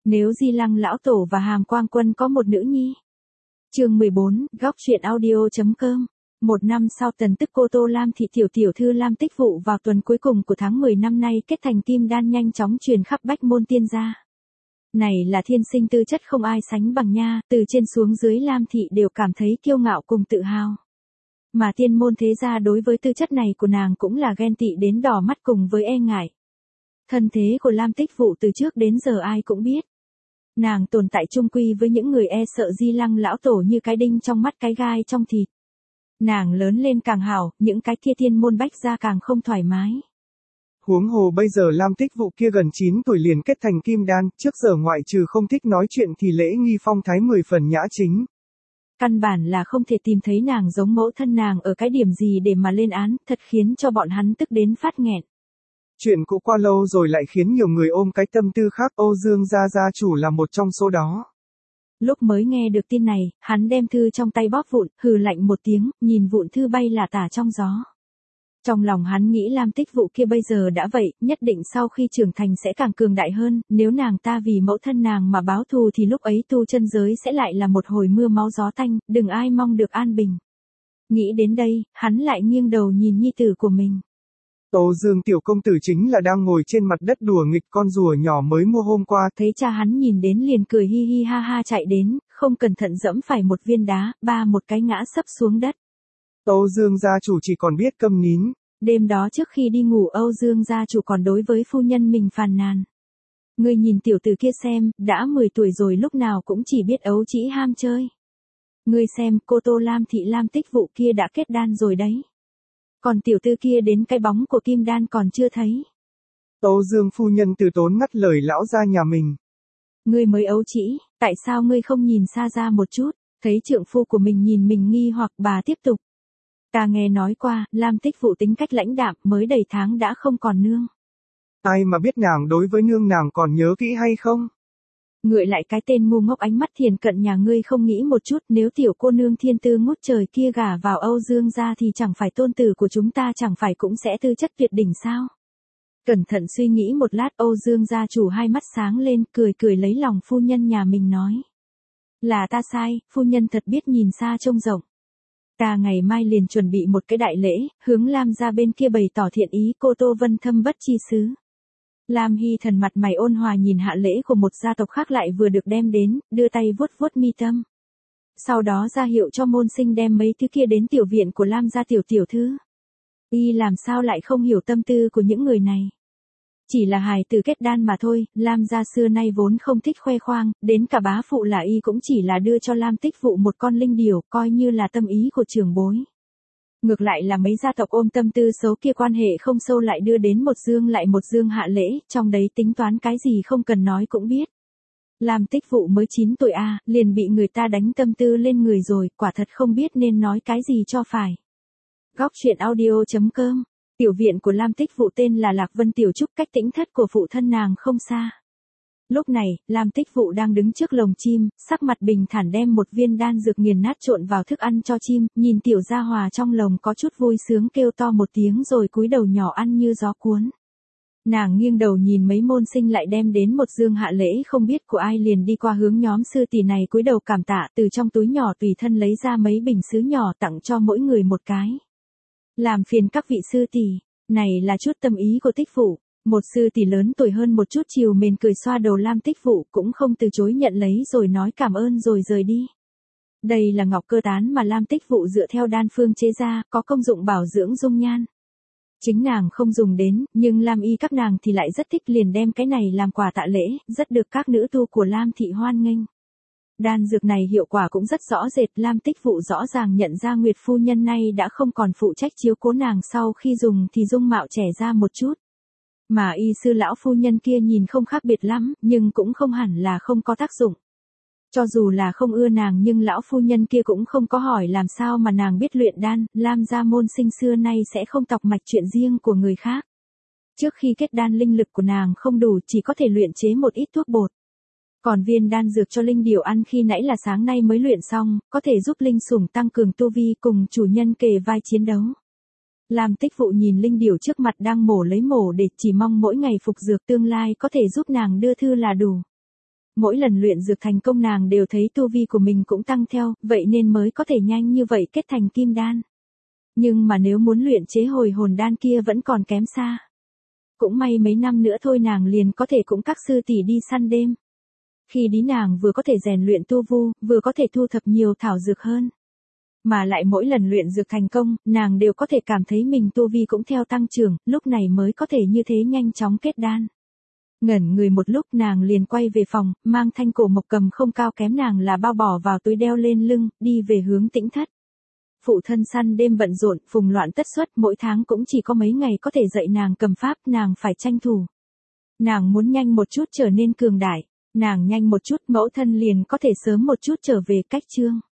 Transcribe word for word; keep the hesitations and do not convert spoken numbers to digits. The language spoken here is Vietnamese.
Nếu Di Lăng lão tổ và Hàm Quang Quân có một nữ nhi. Chương mười bốn, góc truyện audio.com. Một năm sau, Tần Tức Cô Tô Lam thị tiểu tiểu thư Lam Tích Vụ vào tuần cuối cùng của tháng mười năm nay kết thành kim đan nhanh chóng truyền khắp bách môn tiên gia. Này là thiên sinh tư chất không ai sánh bằng nha, từ trên xuống dưới Lam thị đều cảm thấy kiêu ngạo cùng tự hào. Mà tiên môn thế gia đối với tư chất này của nàng cũng là ghen tị đến đỏ mắt cùng với e ngại. Thân thế của Lam Tích Vụ từ trước đến giờ ai cũng biết. Nàng tồn tại chung quy với những người e sợ Di Lăng lão tổ như cái đinh trong mắt cái gai trong thịt. Nàng lớn lên càng hảo, những cái kia tiên môn bách gia càng không thoải mái. Huống hồ bây giờ Lam Tích Vụ kia gần chín tuổi liền kết thành kim đan, trước giờ ngoại trừ không thích nói chuyện thì lễ nghi phong thái mười phần nhã chính. Căn bản là không thể tìm thấy nàng giống mẫu thân nàng ở cái điểm gì để mà lên án, thật khiến cho bọn hắn tức đến phát nghẹn. Chuyện cũ qua lâu rồi lại khiến nhiều người ôm cái tâm tư khác, Âu Dương gia gia chủ là một trong số đó. Lúc mới nghe được tin này, hắn đem thư trong tay bóp vụn, hừ lạnh một tiếng, nhìn vụn thư bay lả tả trong gió. Trong lòng hắn nghĩ Lam Tích Vụ kia bây giờ đã vậy, nhất định sau khi trưởng thành sẽ càng cường đại hơn, nếu nàng ta vì mẫu thân nàng mà báo thù thì lúc ấy tu chân giới sẽ lại là một hồi mưa máu gió tanh, đừng ai mong được an bình. Nghĩ đến đây, hắn lại nghiêng đầu nhìn nhi tử của mình. Âu Dương tiểu công tử chính là đang ngồi trên mặt đất đùa nghịch con rùa nhỏ mới mua hôm qua. Thấy cha hắn nhìn đến liền cười hi hi ha ha chạy đến, không cẩn thận dẫm phải một viên đá, ba một cái ngã sấp xuống đất. Âu Dương gia chủ chỉ còn biết câm nín. Đêm đó trước khi đi ngủ Âu Dương gia chủ còn đối với phu nhân mình phàn nàn. Ngươi nhìn tiểu tử kia xem, đã mười tuổi rồi lúc nào cũng chỉ biết ấu trĩ ham chơi. Ngươi xem, cô Tô Lam thị Lam Tích Vụ kia đã kết đan rồi đấy. Còn tiểu tư kia đến cái bóng của kim đan còn chưa thấy. Âu Dương phu nhân từ tốn ngắt lời lão gia nhà mình. Ngươi mới ấu trĩ, tại sao ngươi không nhìn xa ra một chút, thấy trượng phu của mình nhìn mình nghi hoặc bà tiếp tục. Ta nghe nói qua, Lam Tích Vụ tính cách lãnh đạm mới đầy tháng đã không còn nương. Ai mà biết nàng đối với nương nàng còn nhớ kỹ hay không? Ngợi lại cái tên ngu ngốc ánh mắt thiền cận nhà ngươi không nghĩ một chút, nếu tiểu cô nương thiên tư ngút trời kia gả vào Âu Dương gia thì chẳng phải tôn tử của chúng ta chẳng phải cũng sẽ tư chất tuyệt đỉnh sao? Cẩn thận suy nghĩ một lát Âu Dương gia chủ hai mắt sáng lên cười cười lấy lòng phu nhân nhà mình nói. Là ta sai, phu nhân thật biết nhìn xa trông rộng. Ta ngày mai liền chuẩn bị một cái đại lễ, hướng Lam gia bên kia bày tỏ thiện ý cô Tô Vân thâm bất chi xứ. Lam Hy Thần mặt mày ôn hòa nhìn hạ lễ của một gia tộc khác lại vừa được đem đến, đưa tay vuốt vuốt mi tâm. Sau đó ra hiệu cho môn sinh đem mấy thứ kia đến tiểu viện của Lam gia tiểu tiểu thư. Y làm sao lại không hiểu tâm tư của những người này. Chỉ là hài tử kết đan mà thôi, Lam gia xưa nay vốn không thích khoe khoang, đến cả bá phụ là Y cũng chỉ là đưa cho Lam Tích Vụ một con linh điểu, coi như là tâm ý của trưởng bối. Ngược lại là mấy gia tộc ôm tâm tư xấu kia quan hệ không sâu lại đưa đến một dương lại một dương hạ lễ, trong đấy tính toán cái gì không cần nói cũng biết. Lam Tích Vụ mới chín tuổi a, liền bị người ta đánh tâm tư lên người rồi, quả thật không biết nên nói cái gì cho phải. Góc truyện audio.com. Tiểu viện của Lam Tích Vụ tên là Lạc Vân Tiểu Trúc, cách tĩnh thất của phụ thân nàng không xa. Lúc này, Lam Tích Vụ đang đứng trước lồng chim, sắc mặt bình thản đem một viên đan dược nghiền nát trộn vào thức ăn cho chim, nhìn tiểu gia hòa trong lồng có chút vui sướng kêu to một tiếng rồi cúi đầu nhỏ ăn như gió cuốn. Nàng nghiêng đầu nhìn mấy môn sinh lại đem đến một dương hạ lễ không biết của ai liền đi qua hướng nhóm sư tỷ này cúi đầu cảm tạ, từ trong túi nhỏ tùy thân lấy ra mấy bình sứ nhỏ tặng cho mỗi người một cái. Làm phiền các vị sư tỷ, này là chút tâm ý của Tích Vụ. Một sư tỷ lớn tuổi hơn một chút chiều mến cười xoa đầu Lam Tích Vụ cũng không từ chối nhận lấy rồi nói cảm ơn rồi rời đi. Đây là ngọc cơ tán mà Lam Tích Vụ dựa theo đan phương chế ra, có công dụng bảo dưỡng dung nhan. Chính nàng không dùng đến, nhưng Lam y các nàng thì lại rất thích liền đem cái này làm quà tạ lễ, rất được các nữ tu của Lam thị hoan nghênh. Đan dược này hiệu quả cũng rất rõ rệt, Lam Tích Vụ rõ ràng nhận ra Nguyệt phu nhân này đã không còn phụ trách chiếu cố nàng sau khi dùng thì dung mạo trẻ ra một chút. Mà y sư lão phu nhân kia nhìn không khác biệt lắm, nhưng cũng không hẳn là không có tác dụng. Cho dù là không ưa nàng nhưng lão phu nhân kia cũng không có hỏi làm sao mà nàng biết luyện đan, Lam gia môn sinh xưa nay sẽ không tọc mạch chuyện riêng của người khác. Trước khi kết đan linh lực của nàng không đủ chỉ có thể luyện chế một ít thuốc bột. Còn viên đan dược cho linh điểu ăn khi nãy là sáng nay mới luyện xong, có thể giúp linh sủng tăng cường tu vi cùng chủ nhân kề vai chiến đấu. Lam Tích Vụ nhìn linh điểu trước mặt đang mổ lấy mổ để chỉ mong mỗi ngày phục dược tương lai có thể giúp nàng đưa thư là đủ. Mỗi lần luyện dược thành công nàng đều thấy tu vi của mình cũng tăng theo, vậy nên mới có thể nhanh như vậy kết thành kim đan. Nhưng mà nếu muốn luyện chế hồi hồn đan kia vẫn còn kém xa. Cũng may mấy năm nữa thôi nàng liền có thể cũng các sư tỷ đi săn đêm. Khi đi nàng vừa có thể rèn luyện tu vu, vừa có thể thu thập nhiều thảo dược hơn. Mà lại mỗi lần luyện dược thành công, nàng đều có thể cảm thấy mình tu vi cũng theo tăng trưởng, lúc này mới có thể như thế nhanh chóng kết đan. Ngẩn người một lúc nàng liền quay về phòng, mang thanh cổ mộc cầm không cao kém nàng là bao bỏ vào túi đeo lên lưng, đi về hướng Tĩnh Thất. Phụ thân săn đêm bận rộn, phùng loạn tất xuất, mỗi tháng cũng chỉ có mấy ngày có thể dạy nàng cầm pháp, nàng phải tranh thủ. Nàng muốn nhanh một chút trở nên cường đại, nàng nhanh một chút mẫu thân liền có thể sớm một chút trở về cách chương.